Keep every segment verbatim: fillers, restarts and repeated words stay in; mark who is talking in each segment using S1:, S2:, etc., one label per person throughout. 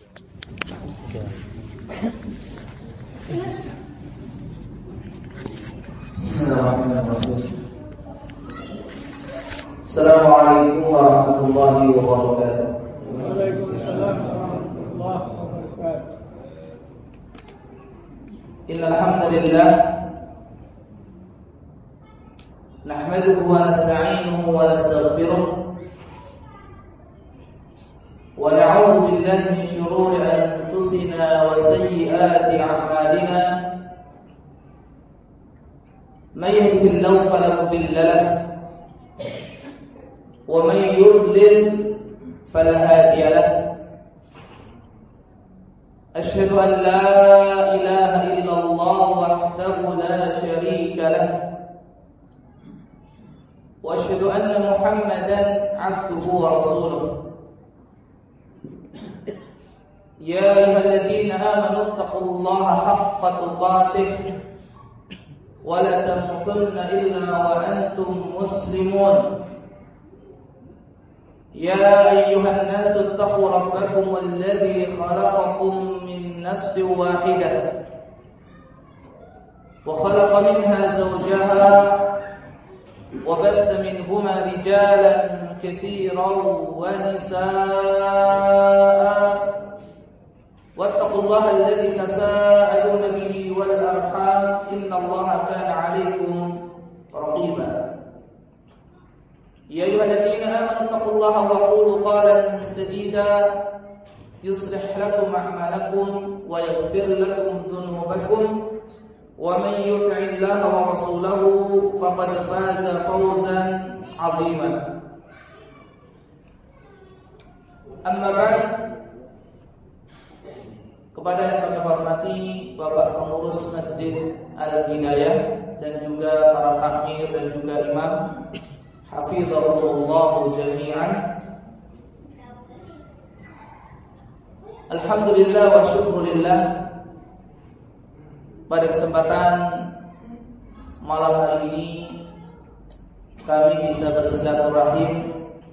S1: Assalamualaikum warahmatullahi wabarakatuh.
S2: Waalaikumsalam warahmatullahi wabarakatuh.
S1: Innal hamdalillah nahmaduhu wa nasta'inuhu wa nastaghfiruh wa na'udzu billahi min shururi anfusina wa sayyiati a'malina. May yahdihillahu fala mudilla lahu wa may yudlil fala hadiya lahu. Asyhadu an la ilaha illallah wahdahu la syarika lahu wa asyhadu anna Muhammadan 'abduhu wa rasuluh. Ya ayyuhalladzina amanu taqullaha haqqa tuqatih wa la tamutunna illa wa antum muslimun. Ya ayyuhan nasu ittaqu rabbakum alladzi khalaqakum min nafsin wahidah wa khalaqa minha zawjaha wa batha minhuma rijalan katsiran wa nisaa wattaqullaha alladzi tasaaluna bihi wal arham innallaha kana 'alaykum raqiba. Ya ayyuhalladzina amanu taqullaha wa qulu qalan sadida yuslih lakum a'malakum wa yaghfir lakum dhunubakum wa man yuti'illaha wa rasulahu faqad faza fawzan 'azima. Amma ba'd. Kepada yang kami hormati Bapak pengurus Masjid Al-Hidayah dan juga para takmir dan juga imam hafizahumullahu jami'an. Alhamdulillah wa syukurillah, pada kesempatan malam hari ini kami bisa bersilaturahim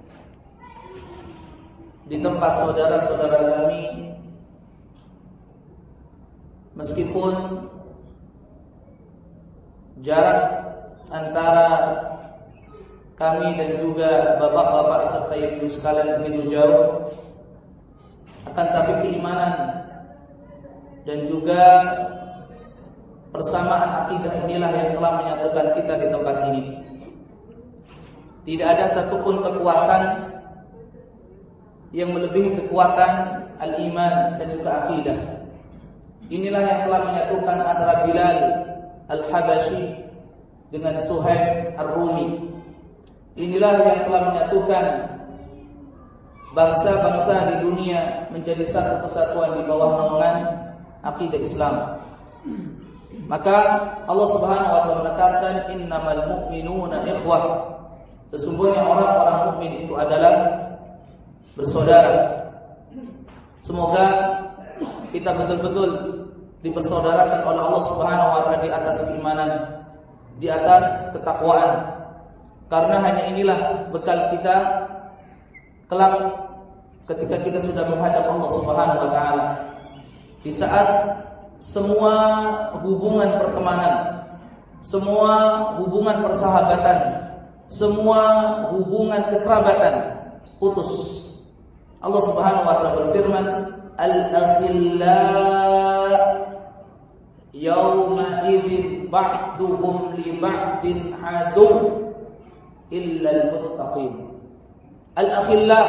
S1: di tempat saudara-saudara kami, meskipun jarak antara kami dan juga bapak-bapak serta ibu sekalian begitu jauh, akan tapi keimanan dan juga persamaan akidah inilah yang telah menyatukan kita di tempat ini. Tidak ada satupun kekuatan yang melebihi kekuatan al-iman dan juga akidah. Inilah yang telah menyatukan antara Bilal Al-Habashi dengan Suhaib Ar-Rumi. Inilah yang telah menyatukan bangsa-bangsa di dunia menjadi satu kesatuan di bawah naungan akidah Islam. Maka Allah Subhanahu wa taala menekankan innamal mu'minuna ikhwah. Sesungguhnya orang-orang mukmin itu adalah bersaudara. Semoga kita betul-betul dipersaudarakan oleh Allah Subhanahu wa taala di atas keimanan, di atas ketakwaan. Karena hanya inilah bekal kita kelak ketika kita sudah menghadap Allah Subhanahu wa taala. Di saat semua hubungan pertemanan, semua hubungan persahabatan, semua hubungan kekerabatan putus. Allah Subhanahu wa taala berfirman, al-akhilla yawma idzin ba'duhum li ba'din adu illa al-muttaqin. Al-akhilla,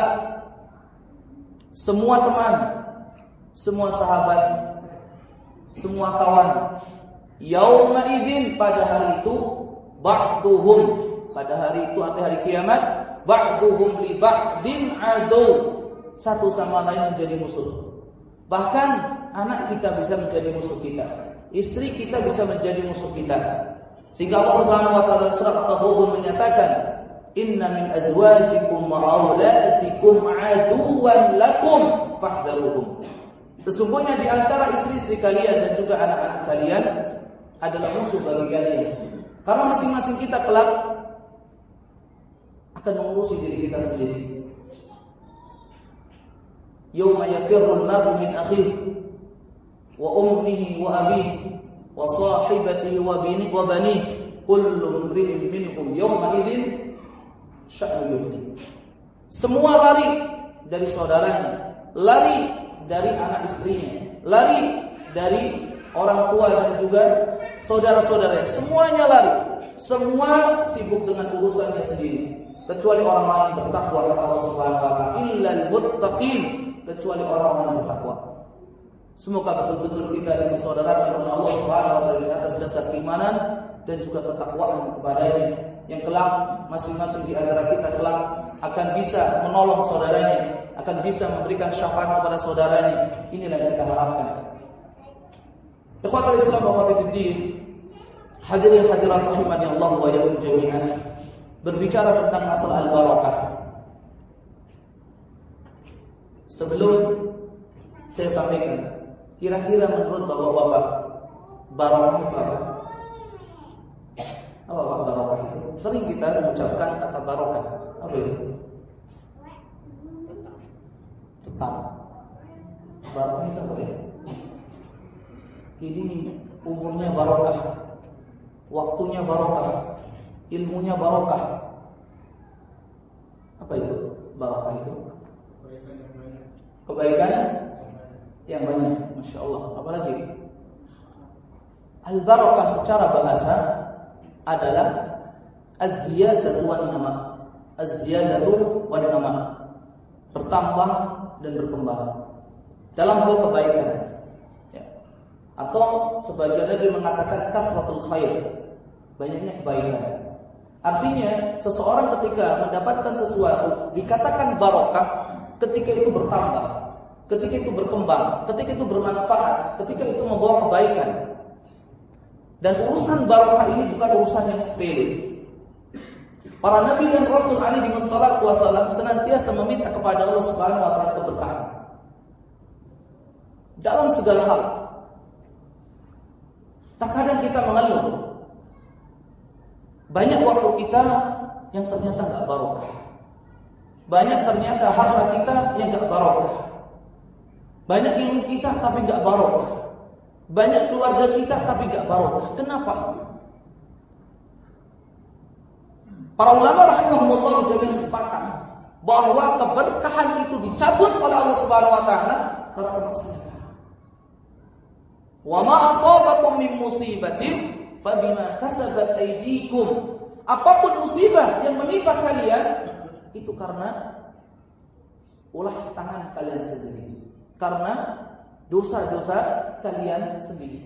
S1: semua teman, semua sahabat, semua kawan. Yauma idzin, pada hari itu, ba'duhum, pada hari itu atau hari kiamat, ba'duhum li ba'din adu, satu sama lain menjadi musuh. Bahkan anak kita bisa menjadi musuh kita, istri kita bisa menjadi musuh kita. Sehingga Allah Subhanahu wa taala surat At-Taghabun menyatakan, inna min azwajikum wa auladikum aduwwan lakum fahdharuhum. Sesungguhnya di antara istri-istri kalian dan juga anak-anak kalian adalah musuh bagi kalian. Karena masing-masing kita kelak akan mengurusi diri kita sendiri. Yauma yafirrul mar'u min akhihi wa ummihi wa abihi wa sahibatihi wa binihi wa banihi kullu imri'in minhum yawma idzin sya'nu yughni. Semua lari dari saudaranya, lari dari anak istrinya, lari dari orang tua dan juga saudara-saudaranya. Semuanya lari, semua sibuk dengan urusannya sendiri, kecuali orang-orang yang bertakwa kepada Allah Subhanahu wa taala, illal muttaqin, kecuali orang-orang yang bertakwa. Semoga betul-betul kita yang bersaudarakan oleh Allah Subhanahu wa taala di atas dasar keimanan dan juga ketakwaan kepadanya, yang kelak masing-masing di antara kita kelak akan bisa menolong saudaranya, akan bisa memberikan syafaat kepada saudaranya. Inilah yang kita harapkan. Ikhwatul Islam wa akhwati fiddin, hadirin hadirat rahimani Allah wa iyyakum jami'an. Berbicara tentang masalah al-barakah, sebelum saya sampaikan, kira-kira menurut Bapak-bapak, barakah itu apa? Apa Pak barakah itu? Sering kita mengucapkan kata barakah. Apa itu? Tetap. Barakah itu apa ya? Ini umurnya barakah, waktunya barakah, ilmunya barakah. Apa itu barakah itu? Kebaikan yang banyak. Masya Allah. Apalagi al-barakah secara bahasa adalah az-ziyadatu wan nama. Az-ziyadatu wan nama, bertambah dan berkembang dalam hal kebaikan. Ya. Atau sebagian lagi mengatakan kathratul khair, banyaknya kebaikan. Artinya seseorang ketika mendapatkan sesuatu dikatakan barakah ketika itu bertambah, ketika itu berkembang, ketika itu bermanfaat, ketika itu membawa kebaikan. Dan urusan barakah ini bukan urusan yang sepele. Para nabi dan rasul alaihi wassalatu wassalam senantiasa meminta kepada Allah Subhanahu wa taala keberkahan dalam segala hal. Terkadang kita mengeluh, banyak waktu kita yang ternyata enggak barokah. Banyak ternyata harta kita yang enggak barokah. Banyak ilmu kita tapi enggak barokah. Banyak keluarga kita tapi enggak barokah. Kenapa itu? Para ulama rahimahumullah jami'an sepakat bahwa keberkahan itu dicabut oleh Allah Subhanahu wa taala karena kemaksiatan. Wa ma asabakum min musibatin fabima kasabat aydikum. Apapun musibah yang menimpa kalian itu karena ulah tangan kalian sendiri, karena dosa-dosa kalian sendiri.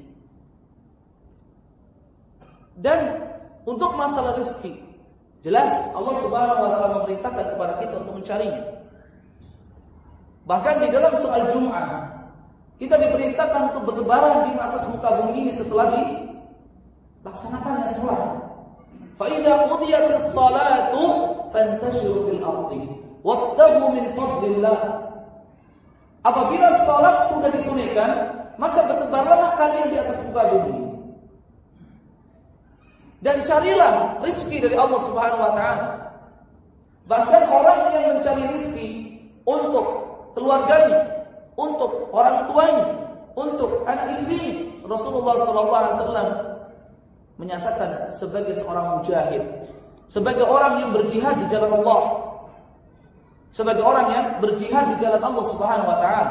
S1: Dan untuk masalah rezeki, jelas Allah Subhanahu wa taala memerintahkan kepada kita untuk mencarinya. Bahkan di dalam surah Al-Jumu'ah kita diperintahkan untuk bertebaran di atas muka bumi ini setelah dilaksanakannya sholat. Fa idza qudiyatis salatu fantashiru fil ardi wabtaghu min fadlillah. Apabila sholat sudah ditunaikan, maka bertebaranlah kalian di atas muka bumi dan carilah rizki dari Allah Subhanahu wa taala. Bahkan orang yang mencari rizki untuk keluarganya, untuk orang tuanya, untuk anak istrinya, Rasulullah sallallahu alaihi wasallam menyatakan sebagai seorang mujahid, sebagai orang yang berjihad di jalan Allah, sebagai orang yang berjihad di jalan Allah Subhanahu wa taala.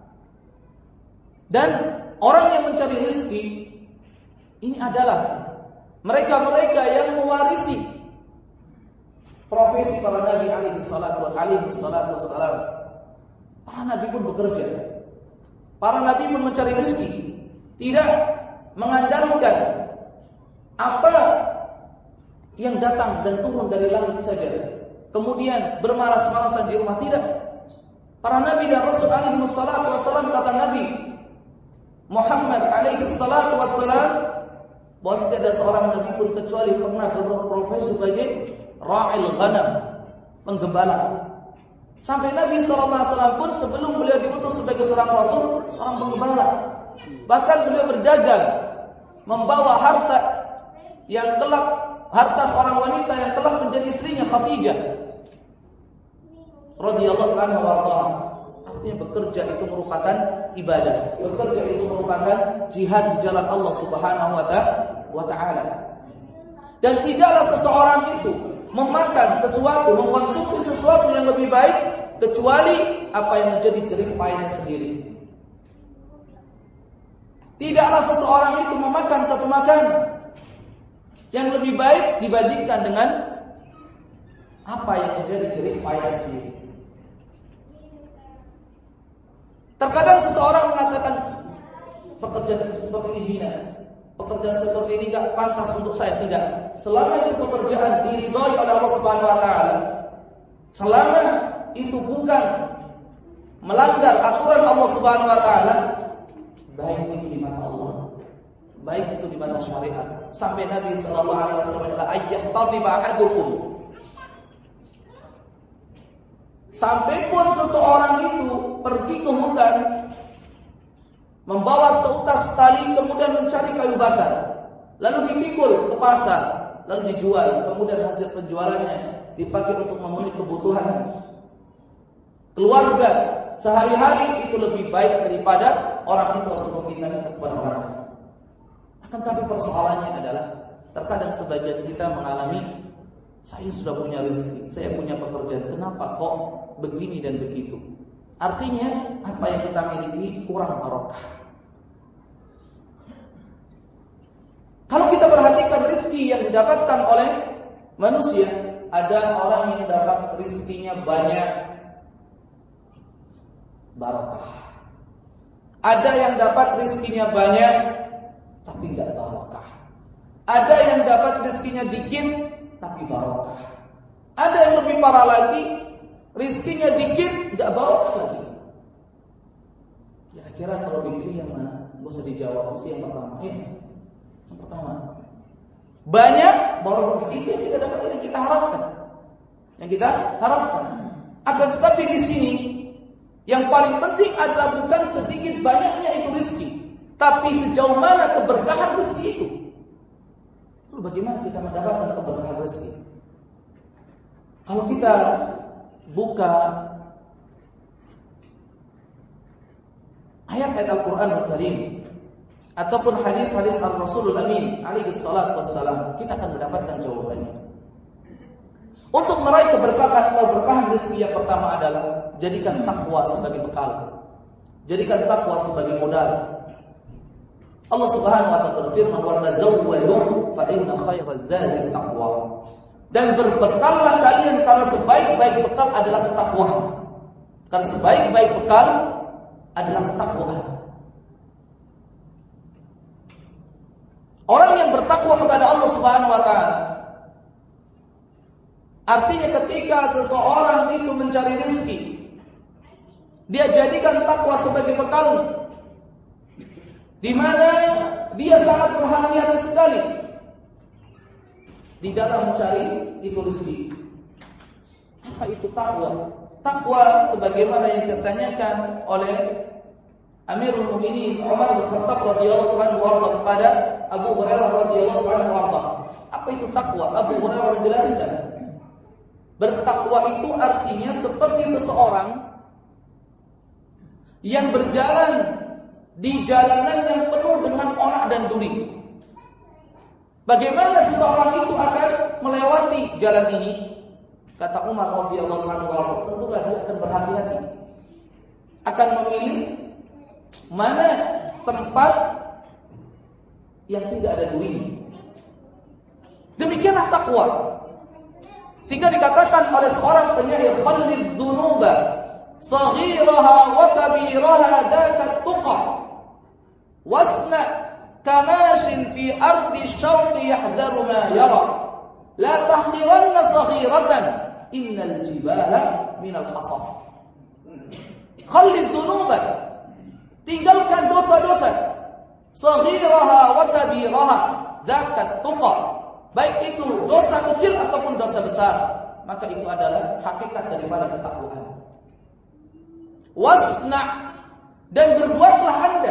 S1: Dan orang yang mencari rezeki ini adalah mereka-mereka yang mewarisi profesi para nabi alaihi salatu wassalam. Para nabi pun bekerja. Para nabi pun mencari rezeki, tidak mengandalkan apa yang datang dan turun dari langit saja, kemudian bermalas-malasan di rumah. Tidak. Para nabi dan rasul alaihi wassalatu wassalam, kata Nabi Muhammad alaihi salatu wassalam, bahwa tidak ada seorang nabi pun kecuali pernah berprofesi sebagai ra'il ghanam, penggembala. Sampai Nabi sallallahu alaihi wasallam pun sebelum beliau diutus sebagai seorang rasul, seorang penggembala. Bahkan beliau berdagang, membawa harta yang kelak, harta seorang wanita yang telah menjadi istrinya Khadijah radhiyallahu anha wa ardhaha. Artinya bekerja itu merupakan ibadah. Bekerja itu merupakan jihad di jalan Allah Subhanahu wa taala. Dan tidaklah seseorang itu memakan sesuatu, mengkonsumsi sesuatu yang lebih baik kecuali apa yang menjadi jerih payahnya sendiri. Tidaklah seseorang itu memakan satu makanan yang lebih baik dibandingkan dengan apa yang menjadi jerih payah sendiri. Terkadang seseorang mengatakan pekerjaan seperti ini hina, pekerjaan seperti ini tidak pantas untuk saya. Tidak. Selama itu pekerjaan diridhoi oleh Allah Subhanahu wa taala, selama itu bukan melanggar aturan Allah Subhanahu wa taala, baik itu di mata Allah, baik itu di mata syariat. Sampai Nabi sallallahu alaihi wasallam adalah ayyatadhiba ahadukum. Sampai pun seseorang itu pergi ke hutan, membawa seutas tali, kemudian mencari kayu bakar, lalu dipikul ke pasar, lalu dijual, kemudian hasil penjualannya dipakai untuk memenuhi kebutuhan keluarga sehari-hari, itu lebih baik daripada orang itu langsung meminta kepada orang. Akan tapi persoalannya adalah terkadang sebagian kita mengalami, saya sudah punya rezeki, saya punya pekerjaan, kenapa kok begini dan begitu? Artinya apa yang kita miliki kurang barokah. Kalau kita perhatikan rezeki yang didapatkan oleh manusia, ada orang yang dapat rezekinya banyak, barokah. Ada yang dapat rezekinya banyak tapi tidak barokah. Ada yang dapat rezekinya dikit tapi barokah. Ada yang lebih parah lagi, rezekinya dikit tidak barokah lagi. Kira-kira kalau dipilih yang mana? Gak usah dijawab, mesti yang pertama. Eh, yang pertama. Banyak barokah, itu yang kita dapat, yang kita harapkan. Yang kita harapkan. Akan tetapi di sini yang paling penting adalah bukan sedikit banyaknya itu rezeki, tapi sejauh mana keberkahan rezeki itu. Lalu bagaimana kita mendapatkan keberkahan rezeki? Kalau kita buka ayat-ayat Al-Quran Al-Karim ataupun hadis-hadis Al-Rasulul Amin alaihi salatu wassalam, kita akan mendapatkan jawabannya. Untuk meraih keberkahan atau keberkahan rezeki, yang pertama adalah jadikan takwa sebagai bekal. Jadikan takwa sebagai modal. Allah Subhanahu wa taala berfirman, "Wa tazawwadu fa inna khairaz zadi taqwa." Dan berbekallah kalian, karena sebaik-baik bekal adalah ketakwaan. Karena sebaik-baik bekal adalah ketakwaan. Orang yang bertakwa kepada Allah Subhanahu wa taala, artinya ketika seseorang itu mencari rezeki, dia jadikan takwa sebagai bekal, di mana dia sangat berhati-hati sekali di dalam mencari itu rezeki. Apa itu takwa? Takwa sebagaimana yang ditanyakan oleh Amirul Mukminin Umar bin Khattab radhiyallahu anhu kepada Abu Hurairah radhiyallahu anhu. Apa itu takwa? Abu Hurairah menjelaskan, bertakwa itu artinya seperti seseorang yang berjalan di jalanan yang penuh dengan onak dan duri. Bagaimana seseorang itu akan melewati jalan ini? Kata Umar radhiyallahu anhu, tentulah dia akan berhati-hati, akan memilih mana tempat yang tidak ada duri. Demikianlah takwa. Sehingga dikatakan oleh seorang penyair, "Khallidz dzunuba saghiraha wa kabiraha dzakat tuqa wasna kamashin fi ardi syauqi yahdharu ma yara la tahqiranna saghiratan innal jibala minal hasab." Khallidz dzunuba, tinggalkan dosa-dosa, saghiraha wa kabiraha dzakat tuqa, baik itu dosa kecil ataupun dosa besar, maka itu adalah hakikat daripada ketakwaan. Wasna, dan berbuatlah Anda,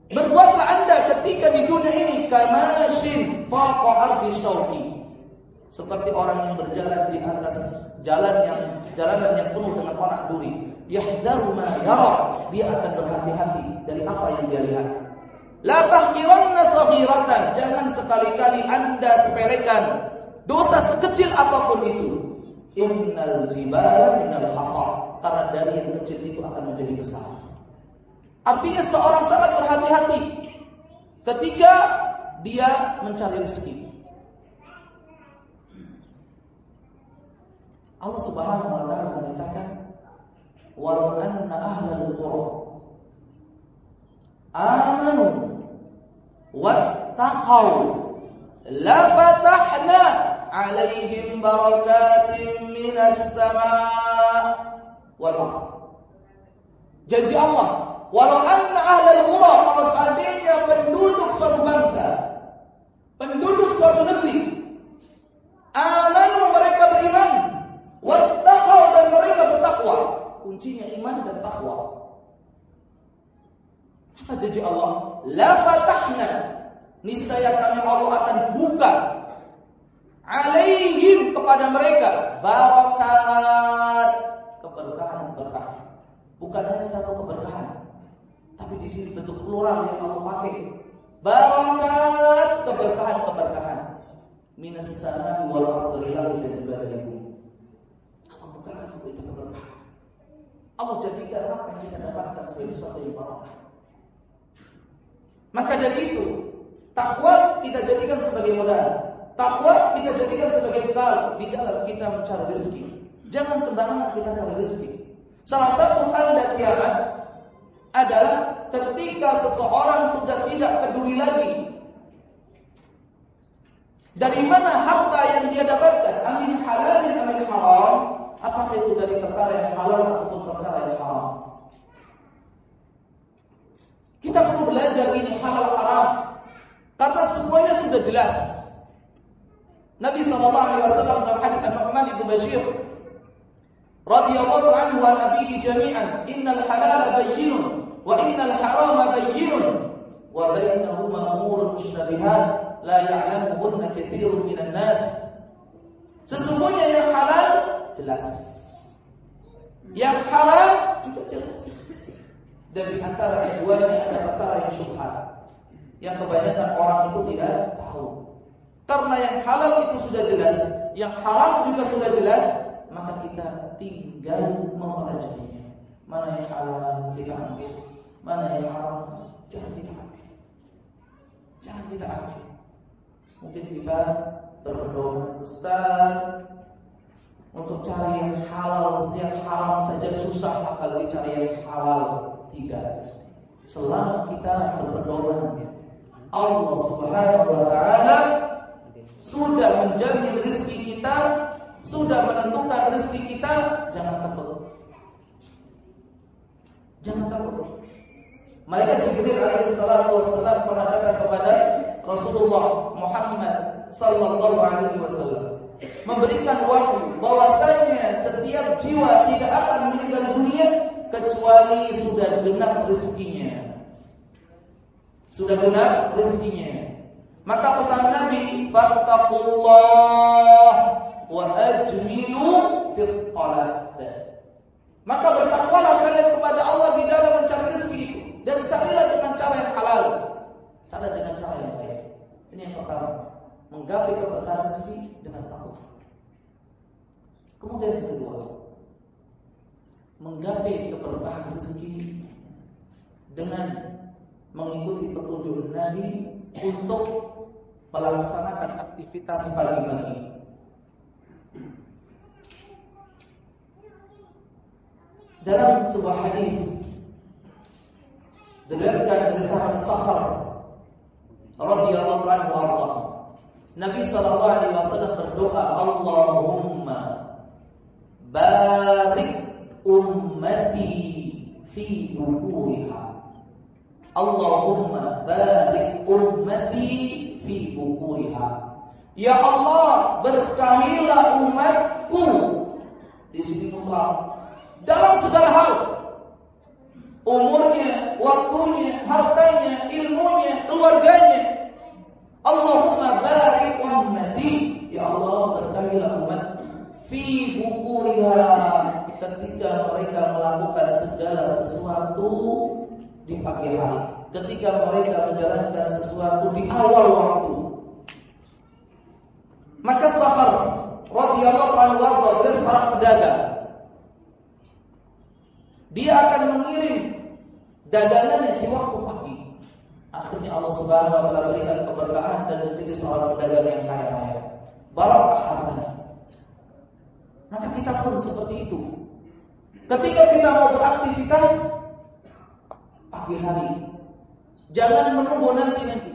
S1: berbuatlah Anda ketika di dunia ini kamashin faqa ardi syauqi, seperti orang yang berjalan di atas jalan yang jalanan yang penuh dengan onak duri. Yahdaru ma yara, dia akan berhati-hati dari apa yang dia lihat. La tahqiranna saghiratan, jangan sekali-kali Anda sepelekan dosa sekecil apapun itu. Innal jibala minal hasar, karena dari yang kecil itu akan menjadi besar. Artinya seorang sangat berhati-hati ketika dia mencari rezeki. Allah Subhanahu wa taala menyatakan, "Walau anna ahlal qura amanu wattaqau la fatahna 'alaihim barakatin minas sama' wal ardh." Janji Allah, walau anna ahlal qura, kalau seandainya penduduk suatu bangsa, penduduk suatu negeri, amanu, mereka beriman, wattaqau, dan mereka bertakwa. Kuncinya iman dan takwa. Apa janji Allah? La fatahna, niscaya kami Allah akan buka, alaihim, kepada mereka, barakat, keberkahan-keberkahan. Bukan hanya satu keberkahan, tapi di sini bentuk plural yang Allah pakai. Barakat, keberkahan-keberkahan. Minas sama'i wal ardi, dan juga dari bumi. Allah bukakan itu keberkahan. Allah jadikan apa yang kita dapatkan sebagai sesuatu yang barokah. Maka dari itu, takwa kita jadikan sebagai modal. Takwa kita jadikan sebagai bekal di dalam kita mencari rezeki. Jangan sembarangan kita cari rezeki. Salah satu tanda kiamat adalah ketika seseorang sudah tidak peduli lagi dari mana harta yang dia dapatkan, amin halal dan amin haram, apakah itu dari perkara yang halal ataupun perkara yang haram. Kita perlu belajar ini halal haram, karena semuanya sudah jelas. Nabi sallallahu alaihi wasallam dalam hadis An-Nu'man bin Bashir radhiyallahu anhu wa nabihi jami'an, innal halala bayyinun wa innal harama bayyinun wa bainahuma umurun mushtabihat la ya'lamuhunna katsirun minan nas. Sesungguhnya yang halal jelas, yang haram juga jelas. Dan di antara keduanya ada perkara yang syubhat, yang kebanyakan orang itu tidak tahu. Karena yang halal itu sudah jelas, yang haram juga sudah jelas, maka kita tinggal mempelajarinya. Mana yang halal kita ambil, mana yang haram jangan kita ambil. Jangan kita ambil. Mungkin kita berdoa, Ustaz, untuk cari yang halal, yang haram saja susah, apalagi cari yang halal. Tidak. Selama kita berdoa, Allah Subhanahu wa taala sudah menjamin rezeki kita, sudah menentukan rezeki kita. Jangan takut. Jangan takut. Malaikat Jibril alaihi salatu wassalam pernah datang kepada Rasulullah Muhammad sallallahu alaihi wasallam, memberikan wahyu bahwasanya setiap jiwa tidak akan meninggal dunia kecuali sudah genap rezekinya. Sudah genap rezekinya. Maka pesan Nabi, fattaqullah wa ajmilu fil talab. Maka bertakwalah kalian kepada Allah di dalam mencari rezeki itu, dan carilah dengan cara yang halal. Cara dengan cara yang baik. Ini yang pertama, menggapai keberkahan rezeki dengan takwa. Kemudian yang kedua, menggapai keberkahan rezeki dengan mengikuti petunjuk Nabi untuk melaksanakan aktivitas pagi-pagi. Dalam sebuah hadis diriwayatkan dari sahabat Sakhar radhiyallahu anhu warḍah, Nabi sallallahu alaihi wasallam berdoa, Allahumma barik ummati fi bukuriha. Allahumma barik ummati fi bukuriha. Ya Allah, berkahilah umatku. Di sini mutlak dalam segala hal, umurnya, waktunya, hartanya, ilmunya, keluarganya. Allahumma barik ummati ya Allah berkahilah umat fi bukuriha, ketika mereka melakukan segala sesuatu di pagi hari, ketika mereka menjalankan sesuatu di awal waktu. Maka Safar radhiyallahu anhu beliau seorang pedagang. Dia akan mengirim dagangannya di waktu pagi. Akhirnya Allah Subhanahu wa taala berikan keberkahan dan menjadi seorang pedagang yang kaya raya. Barakah hartanya. Maka kita pun seperti itu. Ketika kita mau beraktivitas pagi hari, jangan menunggu nanti-nanti.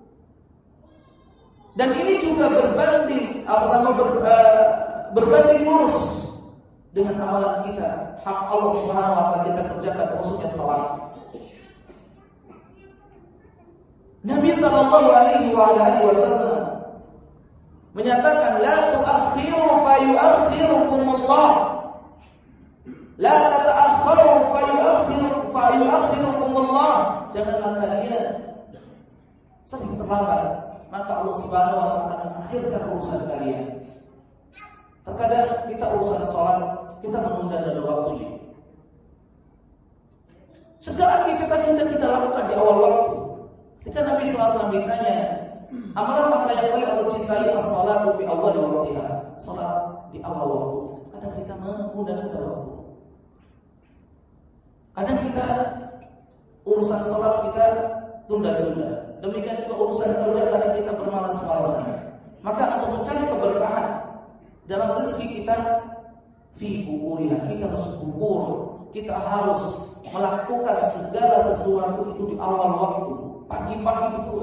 S1: Dan ini juga berbanding apa namanya ber, uh, berbanding lurus dengan amalan kita. Hak Allah Subhanahu wa taala kita kerjakan, khususnya salat. Nabi sallallahu alaihi wasallam menyatakan la tu'akhiru fa yu'akhirukumullah. La tata'akharu fa yu'akhiru fa yu'akhirukumullah. Janganlah kalian sering terlambat, maka Allah Subhanahu wa taala akan mengakhirkan urusan kalian. Terkadang kita urusan salat kita menunda dalam waktunya. Segala aktivitas kita kita lakukan di awal waktu. Ketika Nabi sallallahu alaihi wasallam ditanya, amalan apa yang paling Allah cintai? As-salatu fi awwal waqtiha. Salat di awal waktu. Kadang kita menunda-nunda waktu. Kadang kita urusan salat kita tunda-tunda. Demikian juga urusan kerja kadang kita bermalas-malasan. Maka untuk mencari keberkahan dalam rezeki kita, fi bukuriha, kita harus bukur. Kita harus melakukan segala sesuatu itu di awal waktu, pagi-pagi itu.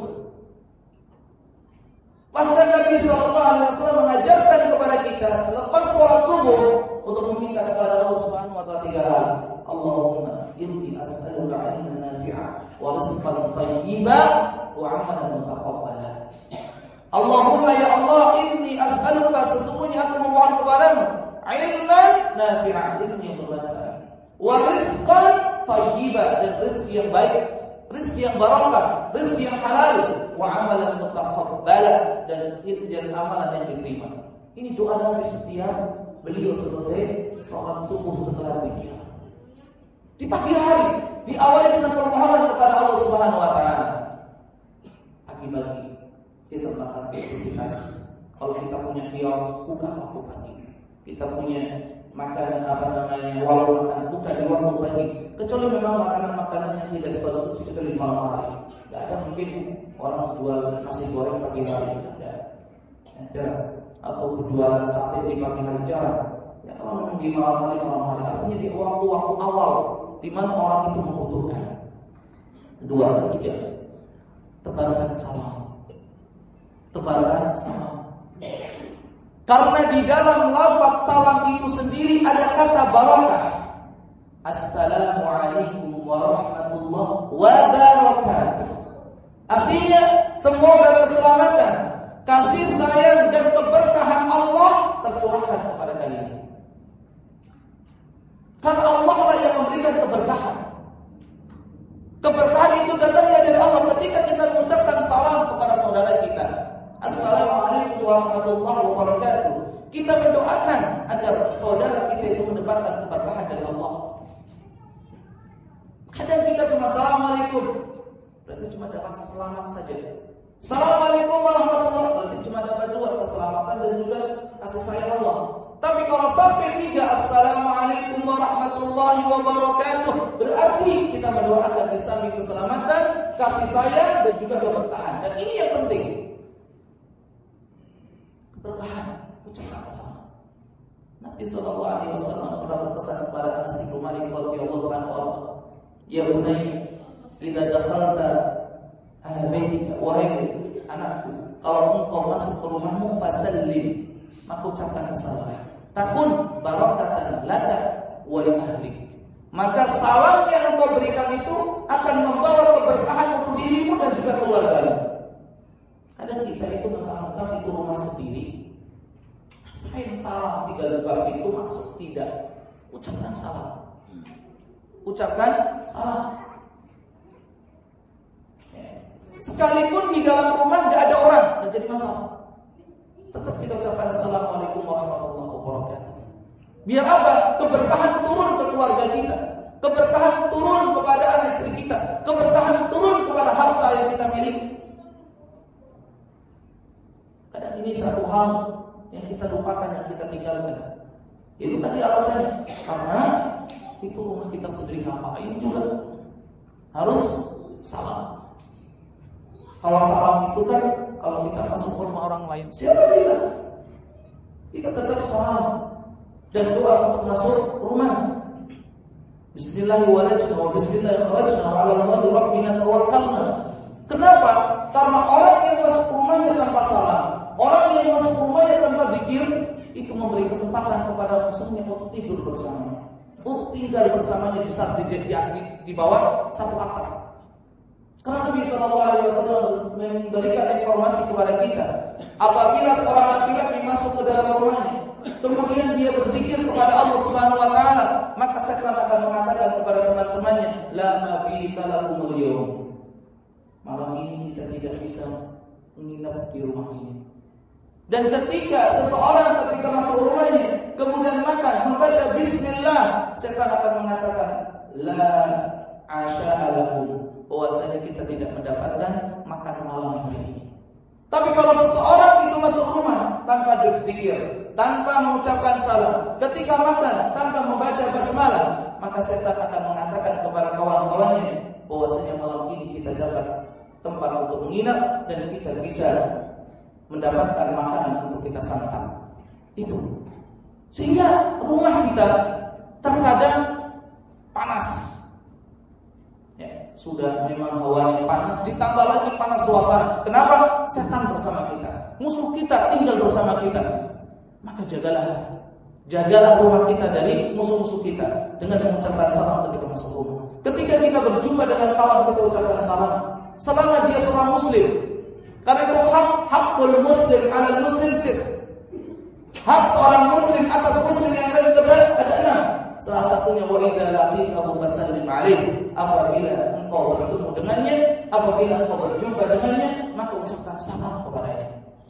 S1: Bahkan Nabi sallallahu alaihi wasallam mengajarkan kepada kita selepas sholat subuh untuk meminta kepada Allah Subhanahu wa taala tiga hal. Allahumma inni as'aluka 'ilman nafi'a wa rizqan thayyiban wa 'amalan mutaqabbala. Allahumma ya Allah, inni as'aluka, sesungguhnya aku memohon kepadamu, 'ilman nafi'a, ilmu yang bermanfaat, wa rizqan thayyiban, dan rezeki yang baik, rezeki yang barakah, rezeki yang halal, wa 'amalan mutaqabbala, dan dan amalan yang diterima. Ini doa Nabi setiap beliau selesai sholat subuh setelah zikir. Di pagi hari diawali dengan permohonan kepada Allah Subhanahu wa taala. Pagi-pagi kita melakukan aktivitas. Kalau kita punya kios, buka waktu pagi. Kita punya makanan apa namanya warung makan, buka di waktu pagi. Kecuali memang makanan-makanan yang tidak dikonsumsi kecuali di malam hari. Tidak ada mungkin orang jual nasi goreng pagi hari, ada, ada, atau jualan sate di pagi hari, jarang. Ya, kalau memang di malam hari, malam hari, artinya di waktu-waktu awal di mana orang itu membutuhkan. Kedua, ketiga, tebarkan salam. Tebarkan salam. Karena di dalam lafaz salam itu sendiri ada kata barakah. Assalamualaikum warahmatullahi wabarakatuh. Artinya semoga keselamatan, kasih sayang dan keberkahan Allah tercurahkan kepada kalian. Karena Allah lah yang memberikan keberkahan. Keberkahan itu datangnya dari Allah ketika kita mengucapkan salam kepada saudara kita. Assalamualaikum warahmatullahi wabarakatuh. Kita mendoakan agar saudara kita itu mendapatkan keberkahan dari Allah. Kadang kita cuma assalamualaikum, berarti cuma dapat selamat saja. Assalamualaikum warahmatullahi wabarakatuh, berarti cuma dapat dua, keselamatan dan juga kasih sayang Allah. Tapi kalau sampai tiga, assalamualaikum warahmatullahi wabarakatuh, berarti kita mendoakan di samping keselamatan, kasih sayang dan juga keberkahan. Dan ini yang penting. Keberkahan, ucapan salam. Nabi sallallahu alaihi wasallam pernah berpesan kepada Anas bin Malik radhiyallahu anhu, ya bunayya, idza dakhalta ala baitika, wahai anakku, kalau engkau masuk ke rumahmu, fasallim, maka ucapkan salam. Takun barakatan laka wa li ahlik. Maka salam yang engkau berikan itu akan membawa keberkahan untuk dirimu dan juga keluargamu. Kadang kita itu mentang-mentang itu rumah sendiri, hai salam tiga dua itu maksud tidak. Ucapkan salam. Ucapkan salam. Sekalipun di dalam rumah tidak ada orang, tidak jadi masalah. Tetap kita kita ucapkan Assalamualaikum warahmatullahi wabarakatuh. Biar apa? Keberkahan turun ke keluarga kita, keberkahan turun kepada anak istri kita, keberkahan turun kepada harta yang kita miliki. Kadang ini satu hal yang kita lupakan, yang kita tinggalkan. Itu tadi alasannya, karena itu rumah kita sendiri, ngapain juga harus salam. Kalau salam itu kan kalau kita masuk ke rumah orang lain, siapa bilang? Kita tetap salam dan doa untuk masuk rumah. Bismillahirrahmanirrahim wa bismillahirrahmanirrahim wa 'ala Allahi rabbina tawakkalna. Kenapa? Karena orang yang masuk rumahnya tanpa salam, orang yang masuk rumahnya tanpa zikir, itu memberi kesempatan kepada musuhnya untuk tidur bersama, untuk tinggal bersamanya di saat di, di, di bawah satu atap. Karena Nabi Shallallahu Alaihi Wasallam memberikan informasi kepada kita, apabila seorang laki-laki masuk ke dalam rumahnya, kemudian dia berzikir kepada Allah Subhanahu Wa Taala, maka setan akan mengatakan kepada teman-temannya, la mabita lakumul yawm. Malam ini kita tidak bisa menginap di rumah ini. Dan ketika seseorang ketika masuk rumahnya, kemudian makan, membaca Bismillah, setan akan mengatakan, la asya'a lakum, bahwasanya kita tidak mendapatkan makan malam hari ini. Tapi kalau seseorang itu masuk rumah tanpa berzikir, tanpa mengucapkan salam, ketika makan tanpa membaca basmalah, maka setan akan mengatakan kepada kawan-kawannya bahwasanya malam ini kita dapat tempat untuk menginap dan kita bisa mendapatkan makanan untuk kita santap. Itu. Sehingga rumah kita terkadang panas. Ya, sudah memang hawanya panas, ditambah lagi panas suasana. Kenapa? Setan bersama kita, musuh kita tinggal bersama kita. Maka jagalah, jagalah rumah kita dari musuh-musuh kita dengan mengucapkan salam ketika masuk rumah. Ketika kita berjumpa dengan kawan, kita ucapkan salam, selama dia seorang muslim. Karena itu hak hakul muslim ala muslim sir. Hak seorang muslim atas muslim yang lain ada enam. Salah satunya wa idza laqitahu fasallim alaihi. Apabila engkau bertemu dengannya, apabila engkau berjumpa dengannya, maka ucapkan salam kepadanya.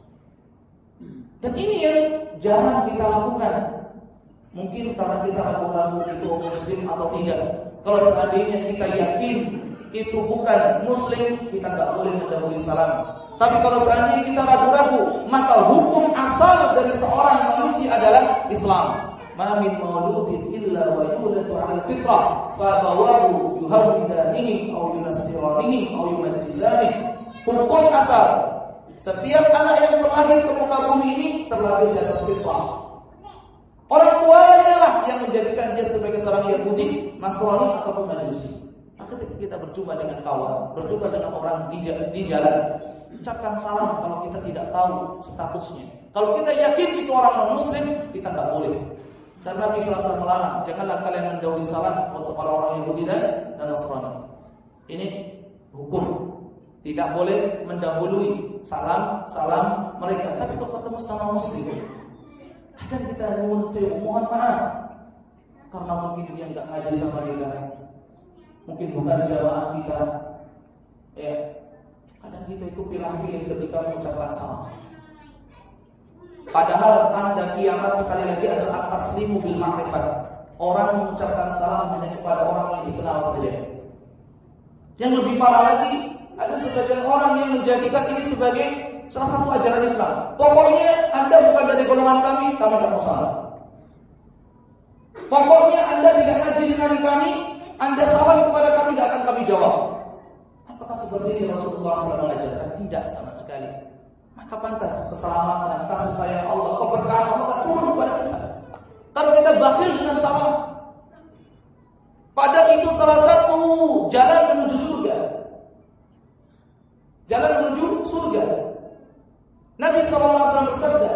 S1: Dan ini yang jarang kita lakukan. Mungkin karena kita ragu-ragu itu muslim atau tidak. Kalau seandainya kita yakin itu bukan muslim, kita enggak boleh mendahului salam. Tapi kalau seandainya kita ragu-ragu, maka hukum asal dari seorang manusia adalah Islam. Ma min mauludin illa wa yuladu 'ala al-fitrah fa abawahu yuhawwidanihi aw yunassiranihi aw yumajjisanihi. Hukum asal, setiap anak yang terlahir ke muka bumi ini terlahir di atas fitrah. Orang tuanya lah yang menjadikan dia sebagai seorang Yahudi, Nasrani ataupun Majusi. Maka ketika kita berjumpa dengan kawan, berjumpa dengan orang di, di jalan, ucapkan salam kalau kita tidak tahu statusnya. Kalau kita yakin itu orang non-muslim, kita nggak boleh. Karena Nabi sallallahu alaihi wasallam melarang, janganlah kalian mendahului salam untuk orang-orang Yahudi dan Nasrani. Ini hukum. Tidak boleh mendahului salam salam mereka. Tapi kalau ketemu sama muslim, kadang kita mohon maaf karena mungkin dia nggak ngaji sama kita, mungkin bukan jamaah kita, ya. Kadang kita itu pilih-pilih ketika mengucapkan salam. Padahal tanda kiamat sekali lagi adalah at-taslimu bil ma'rifat. Orang mengucapkan salam hanya kepada orang yang dikenal saja. Yang lebih parah lagi, ada sebagian orang yang menjadikan ini sebagai salah satu ajaran Islam. Pokoknya Anda bukan dari golongan kami, kami tidak mau salam. Pokoknya Anda tidak ngaji dengan kami, Anda salam kepada kami, tidak akan kami jawab. Apakah seperti ini Rasulullah shallallahu alaihi wasallam mengajarkan? Tidak sama sekali. Maka pantas keselamatan, kasih sayang Allah, keberkahan Allah akan turun kepada kita. Kalau kita bakhil dengan salam, padahal itu salah satu jalan menuju surga. Jalan menuju surga. Nabi shallallahu alaihi wasallam bersabda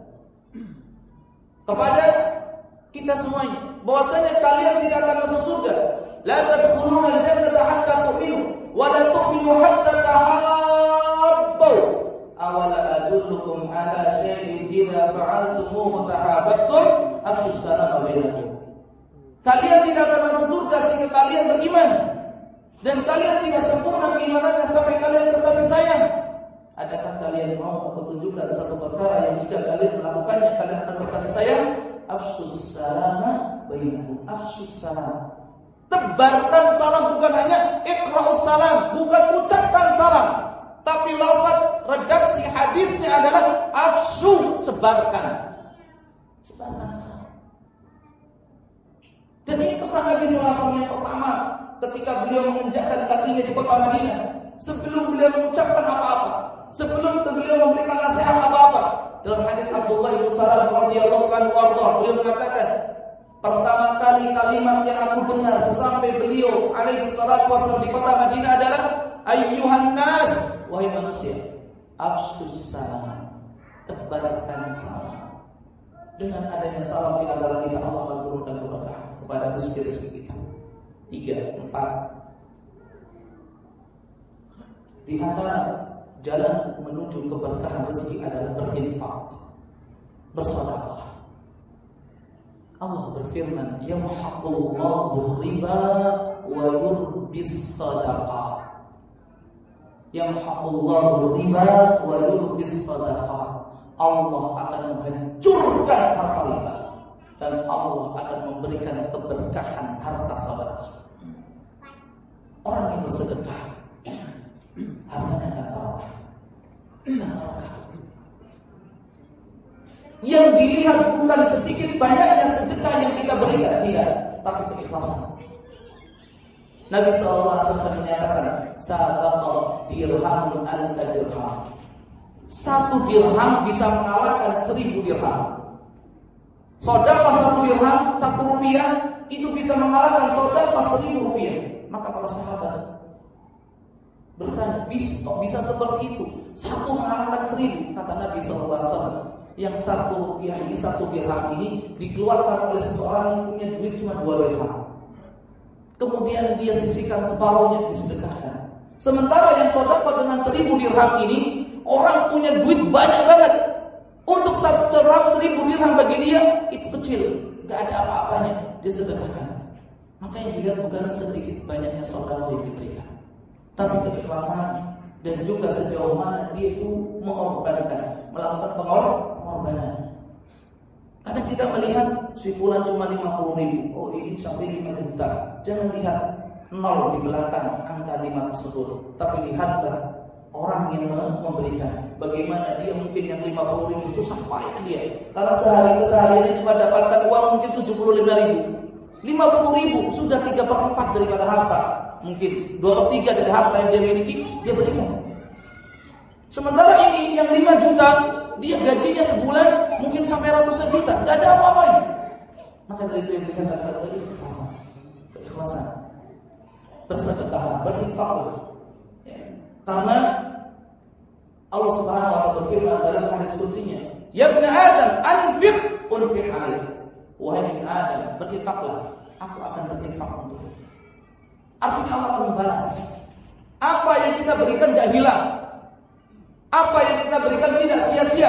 S1: kepada kita semuanya, bahwasanya kalian tidak akan masuk surga. La tadkhuluna al-jannata hatta tu'minu wa la tu'minu hatta tahabbu. Awala adullukum ala syai'in idza fa'altumuhu tahabbtum afshu salama bainakum. Kalian tidak akan masuk surga sehingga kalian beriman, dan kalian tidak sempurna keimanannya sampai kalian berkasih sayang. Adakah kalian mau aku tunjukkan satu perkara yang jika kalian melakukannya kalian akan berkasih sayang? Afsus salama bainakum. Afsus salam. Tebarkan salam, bukan hanya iqra'us salam, bukan ucapkan salam, tapi lafaz redaksi hadisnya adalah afsu, sebarkan. Sebarkan salam. Dan ini pesan Nabi sallallahu alaihi wasallam yang pertama ketika beliau menginjakkan kakinya di kota Madinah. Sebelum beliau mengucapkan apa-apa, sebelum beliau memberikan nasihat apa-apa, dalam hadis Abdullah bin Salam radhiyallahu anhu beliau mengatakan, pertama kali kalimat yang aku dengar sesampai beliau alaihi salatu wasallam di kota Madinah adalah ayyuhan nas, wahai manusia, afsus salam, tebarkan salam. Dengan adanya salam di antara kita, Allah akan turunkan berkah kepada rezeki kita. Tiga, empat. Di antara jalan menuju keberkahan rezeki adalah berinfak, bersedekah. Allah berfirman, yamhaqullahu riba wa yurbis sadaqah. Yamhaqullahu riba wa yurbis sadaqah. Allah akan menghancurkan harta riba dan Allah akan memberikan keberkahan harta sedekah. Orang yang bersedekah hartanya tidak barokah. Yang dilihat bukan sedikit banyaknya sedekah yang kita berikan, tidak, tapi keikhlasan. Nabi sallallahu alaihi wasallam menyatakan, sabaqa dirhamun alfa dirham. Satu dirham bisa mengalahkan seribu dirham. Sedekah satu dirham, satu rupiah itu bisa mengalahkan sedekah seribu rupiah. Maka para sahabat bertanya, bisa, kok bisa seperti itu? Satu mengalahkan seribu, kata Nabi sallallahu alaihi wasallam. Yang satu rupiah ini, satu dirham ini dikeluarkan oleh seseorang yang punya duit cuma dua dirham. Kemudian dia sisihkan separuhnya disedekahkan. Sementara yang sedekah dengan seribu dirham ini, orang punya duit banyak banget. Untuk seratus seribu dirham bagi dia itu kecil, gak ada apa-apanya, dia sedekahkan. Maka yang dilihat bukan sedikit banyaknya sedekah yang diberikan, tapi keikhlasan dan juga sejauh mana dia itu mengorbankan, melakukan pengorbanan. Kadang kita melihat si fulan cuma lima puluh ribu, oh ini sampai lima juta. Jangan lihat nol di belakang angka lima tersebut, tapi lihatlah orang yang memberikan. Bagaimana dia mungkin yang lima puluh ribu susah payah dia, karena sehari kesehariannya cuma dapatkan uang mungkin tujuh puluh lima ribu. lima puluh ribu sudah tiga per empat daripada harta. Mungkin dua per tiga dari harta yang dia miliki, dia berikan. Sementara ini yang lima juta, dia gajinya sebulan mungkin sampai ratusan juta, tidak ada apa-apanya. Maka dari itu yang dikatakan tadi keikhlasan, keikhlasan, bersedekah, berinfak. Ya. Karena Allah Subhanahu wa taala berfirman dalam hadis qudsinya, "Ya ibn Adam, anfiq unfiq 'alaik." Wahai ibn Adam, berinfaklah, aku akan berinfak untukmu. Artinya Allah akan membalas. Apa yang kita berikan tidak hilang. Apa yang kita berikan tidak sia-sia.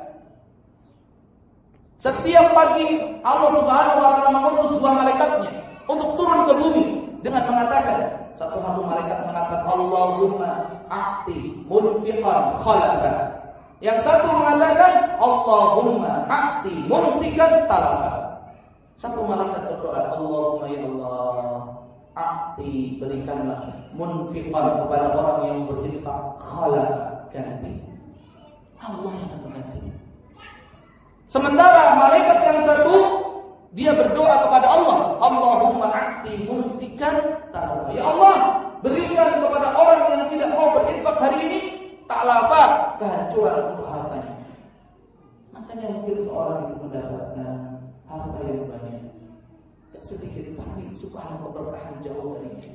S1: Setiap pagi Allah Subhanahu wa taala mengutus dua malaikatnya untuk turun ke bumi dengan mengatakan, satu satu malaikat mengatakan Allahumma a'ti munfiqan khalafa. Yang satu mengatakan Allahumma a'ti mumsikan talafa. Satu malaikat berdoa, Allahumma ya Allah, a'ti, berikanlah munfiqan kepada orang yang berinfak, khalafa, ganti. Allah yang akan mengganti. Sementara malaikat yang satu dia berdoa kepada Allah, Allahumma a'ti mumsikan talafa. Ya Allah, berikan kepada orang yang tidak mau berinfak hari ini talafa, kehancuran untuk hartanya. Makanya mungkin seorang itu mendapatkan harta yang banyak, tak sedikit tapi subhanallah keberkahan jauh darinya.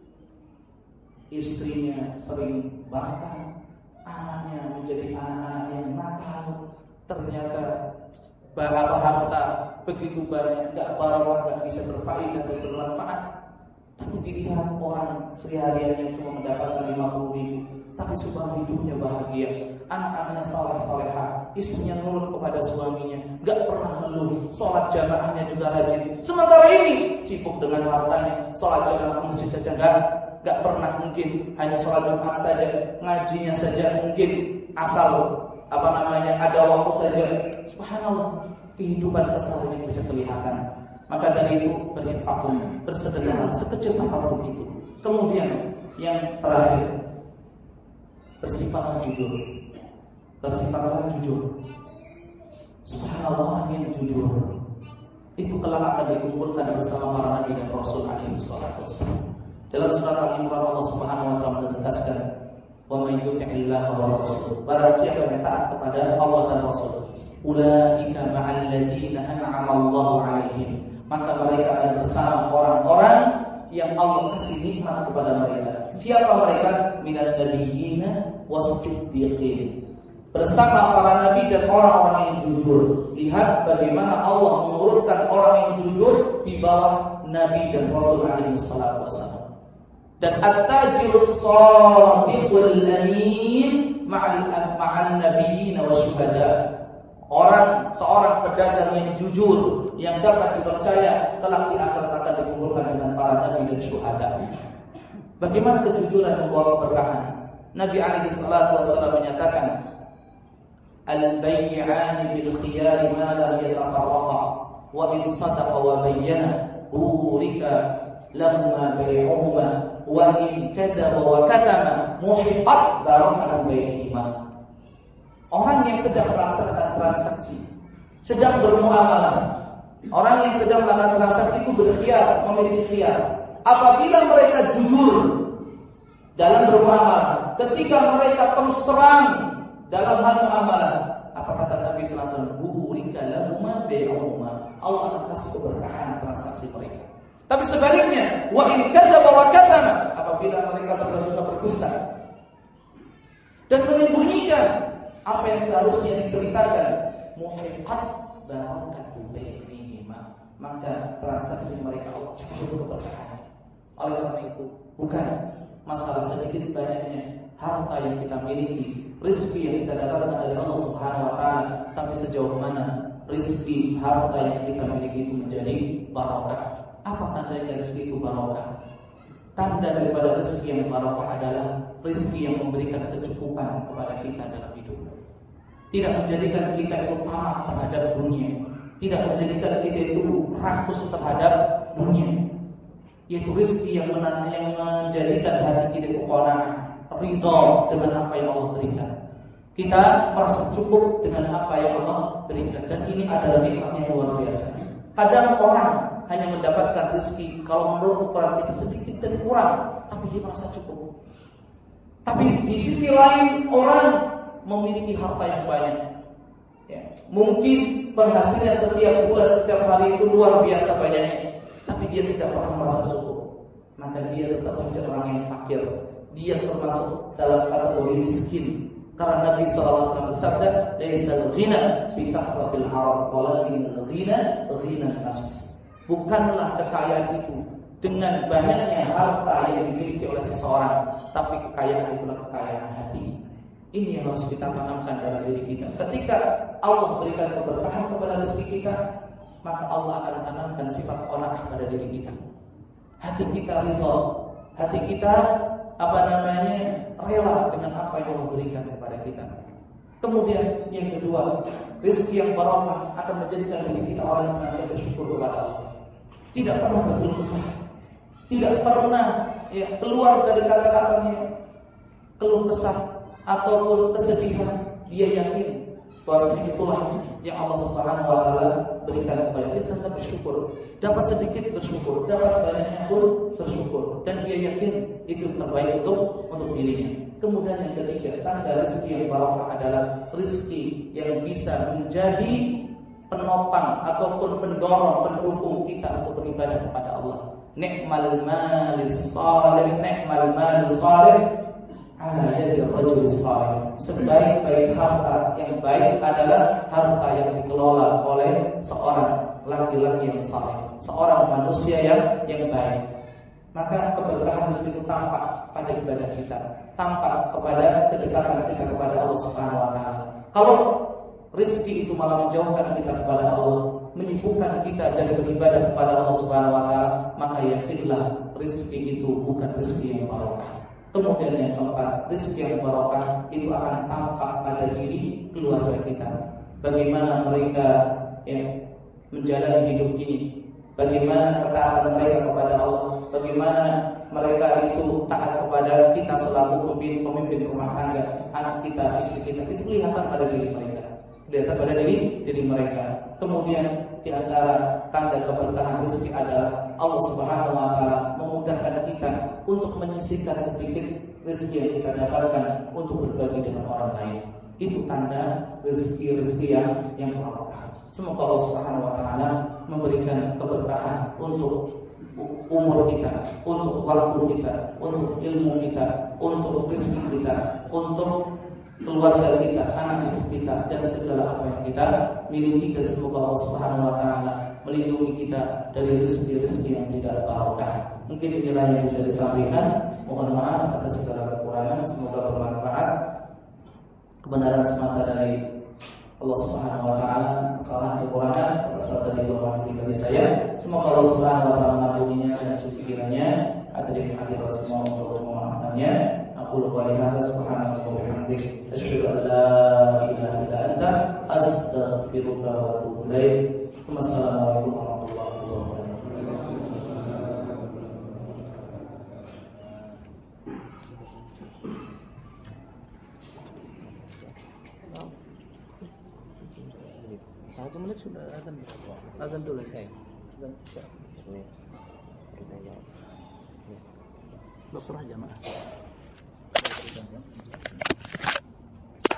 S1: Istrinya sering bahkan anaknya menjadi anak yang nakal, ternyata bahwa harta begitu banyak, gak barokah, gak bisa berfaedah dan bermanfaat. Tapi dilihat orang sehari-harinya cuma mendapatkan lima puluh ribu, tapi subhanallah hidupnya bahagia, anak-anaknya saleh-salehah, istrinya nurut kepada suaminya, gak pernah mengeluh, sholat jamaahnya juga rajin. Sementara ini sibuk dengan hartanya, sholat jamaah masjid saja gak, gak pernah, mungkin hanya sholat Jumat saja, ngajinya saja mungkin asal apa namanya ada waktu saja, subhanallah, kehidupan keseharian bisa kelihatan. Maka dari itu berinfaklah, bersedekah sekecil apapun itu. Kemudian yang terakhir, bersifatlah jujur. Bersifatlah jujur. Subhanallah, yang jujur itu kelak akan dikumpulkan bersama para nabi dan rasul alaihi salatu wassalam. Dalam surat Al-Imran Allah Subhanahu wa taala menegaskan, "Wa may yuti'illaha wa rasulahu." Barang siapa yang taat kepada Allah dan Rasul, ulaika ma'al ladzina an'ama Allahu 'alaihim. Maka mereka akan bersama orang-orang yang Allah kasih nikmat kepada mereka. Siapa mereka? Minal nabiyyina was-siddiqin. Bersama para nabi dan orang-orang yang jujur. Lihat bagaimana Allah mengurutkan orang yang jujur di bawah nabi dan Rasul alaihi salatu wasallam. Dan at-tajirus shadiqul amin ma'al ma'an nabiyyin wasyuhada. Orang seorang pedagang yang jujur yang dapat dipercaya kelak di akhirat akan dikumpulkan dengan para nabi dan syuhada. Bagaimana kejujuran membawa keberkahan? Nabi alaihi salatu wasallam menyatakan, al-bay'an bil khiyar ma lam yatafarraqa wa in sadaqa wa bayyana burika lahuma bay'uhuma wa in kadzaba wa katama muhiqat barakatuh bainihima. Orang yang sedang melaksanakan transaksi, sedang bermuamalah, orang yang sedang melakukan transaksi itu berkhiyar, memiliki khiyar. Apabila mereka jujur dalam bermuamalah, ketika mereka terus terang dalam hal muamalah, apa kata Nabi sallallahu alaihi wasallam? Burika lahuma bay'uhuma. Allah akan kasih keberkahan transaksi mereka. Tapi sebaliknya, wa in kadzaba wa katama, apabila mereka berdusta berdusta dan menyembunyikan apa yang seharusnya diceritakan, muhiqat barakatuh bainihima, maka transaksi mereka Allah cabut keberkahan. Oleh karena itu, bukan masalah sedikit banyaknya harta yang kita miliki, rezeki yang kita dapatkan dari Allah Subhanahu wa taala, tapi sejauh mana rezeki harta yang kita miliki itu menjadi barokah. Apa tandanya rezeki itu barokah? Tanda daripada rezeki yang barokah adalah rezeki yang memberikan kecukupan kepada kita dalam hidup. Tidak menjadikan kita itu tamak terhadap dunia, tidak menjadikan kita itu rakus terhadap dunia. Yaitu rezeki yang, men- yang menjadikan hati kita itu qanaah, ridha dengan apa yang Allah berikan. Kita merasa cukup dengan apa yang Allah berikan, dan ini adalah nikmat yang luar biasa. Kadang orang hanya mendapatkan rezeki kalau menurut ukuran kita sedikit dan kurang, tapi dia merasa cukup. Tapi di sisi lain orang memiliki harta yang banyak, ya, mungkin penghasilan setiap bulan, setiap hari itu luar biasa banyaknya, tapi dia tidak pernah merasa cukup. Maka dia tetap menjadi orang yang fakir. Dia termasuk dalam kategori miskin. Karena Nabi sallallahu alaihi wasallam bersabda, "Laisal ghina bi kathratil harab, walakinal ghina ghina nafs." Bukanlah kekayaan itu dengan banyaknya harta yang dimiliki oleh seseorang, tapi kekayaan itulah kekayaan hati. Ini yang harus kita tanamkan dalam diri kita. Ketika Allah berikan keberkahan kepada rezeki kita, maka Allah akan tanamkan sifat qanaah pada diri kita. Hati kita ridha, hati kita apa namanya rela dengan apa yang Allah berikan kepada kita. Kemudian yang kedua, rezeki yang barokah akan menjadikan diri kita orang yang senantiasa bersyukur kepada Allah. Tidak pernah berkeluh kesah, tidak pernah ya, keluar dari kata-katanya keluh kesah ataupun kesedihan. Dia yakin bahwa itulah yang Allah Subhanahu wa taala berikan kepada kita, tetap bersyukur. Dapat sedikit bersyukur, dapat banyaknya pun bersyukur, dan dia yakin itu terbaik untuk untuk dirinya. Kemudian yang ketiga, tanda rezeki yang barokah adalah rezeki yang bisa menjadi penopang ataupun pendorong, pendukung kita untuk beribadah kepada Allah. Ni'mal malis salih, ni'mal malis salih ala yadi rajul salih. Sebaik-baik harta yang baik adalah harta yang dikelola oleh seorang laki-laki yang saleh, seorang manusia yang yang baik. Maka keberkahan rezeki itu tampak pada ibadah kita, tampak kepada kedekatan kita kepada Allah Subhanahu wa taala. Kalau rezeki itu malah menjauhkan kita kepada Allah, menyibukkan kita dari beribadah kepada Allah Subhanahu wa taala, maka yakinlah rezeki itu bukan rezeki yang barokah. Kemudian yang keempat, rezeki yang barokah itu akan tampak pada diri keluarga kita. Bagaimana mereka yang menjalani hidup ini, bagaimana ketaatan mereka kepada Allah, bagaimana mereka itu taat kepada kita selaku pemimpin-pemimpin rumah tangga, anak kita, istri kita, itu kelihatan pada diri mereka, kelihatan pada diri diri mereka. Kemudian di antara tanda keberkahan rezeki adalah Allah Subhanahu wa taala memudahkan kita untuk menyisihkan sedikit rezeki yang kita dapatkan untuk berbagi dengan orang lain. Itu tanda rezeki-rezeki yang yang barokah. Semoga Allah Subhanahu wa taala memberikan keberkahan untuk umur kita, untuk waktu kita, untuk ilmu kita, untuk rezeki kita, untuk keluarga kita, anak istri kita, dan segala apa yang kita miliki. Dan semoga Allah Subhanahu wa taala melindungi kita dari rezeki-rezeki yang tidak barokah. Mungkin inilah yang bisa disampaikan. Mohon maaf atas segala kekurangan. Semoga bermanfaat. Kebenaran semata dari Allah Subhanahu wa taala, kesalahan kekurangan berasal dari kelemahan pribadi saya. Semoga Allah Subhanahu wa taala mengampuninya dan pikirannya. Ada di hadirat semua untuk memaafkannya. Aku lupa lihat subhanallahi wa bihamdihi asyhadu an la ilaha illa anta astaghfiruka wa atubu ilaik. Wassalamualaikum warahmatullahi wabarakatuh.
S3: Satu menit sudah azan. Azan dulu saya. Basrah jamaah.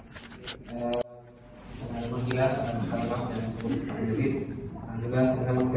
S3: Eh,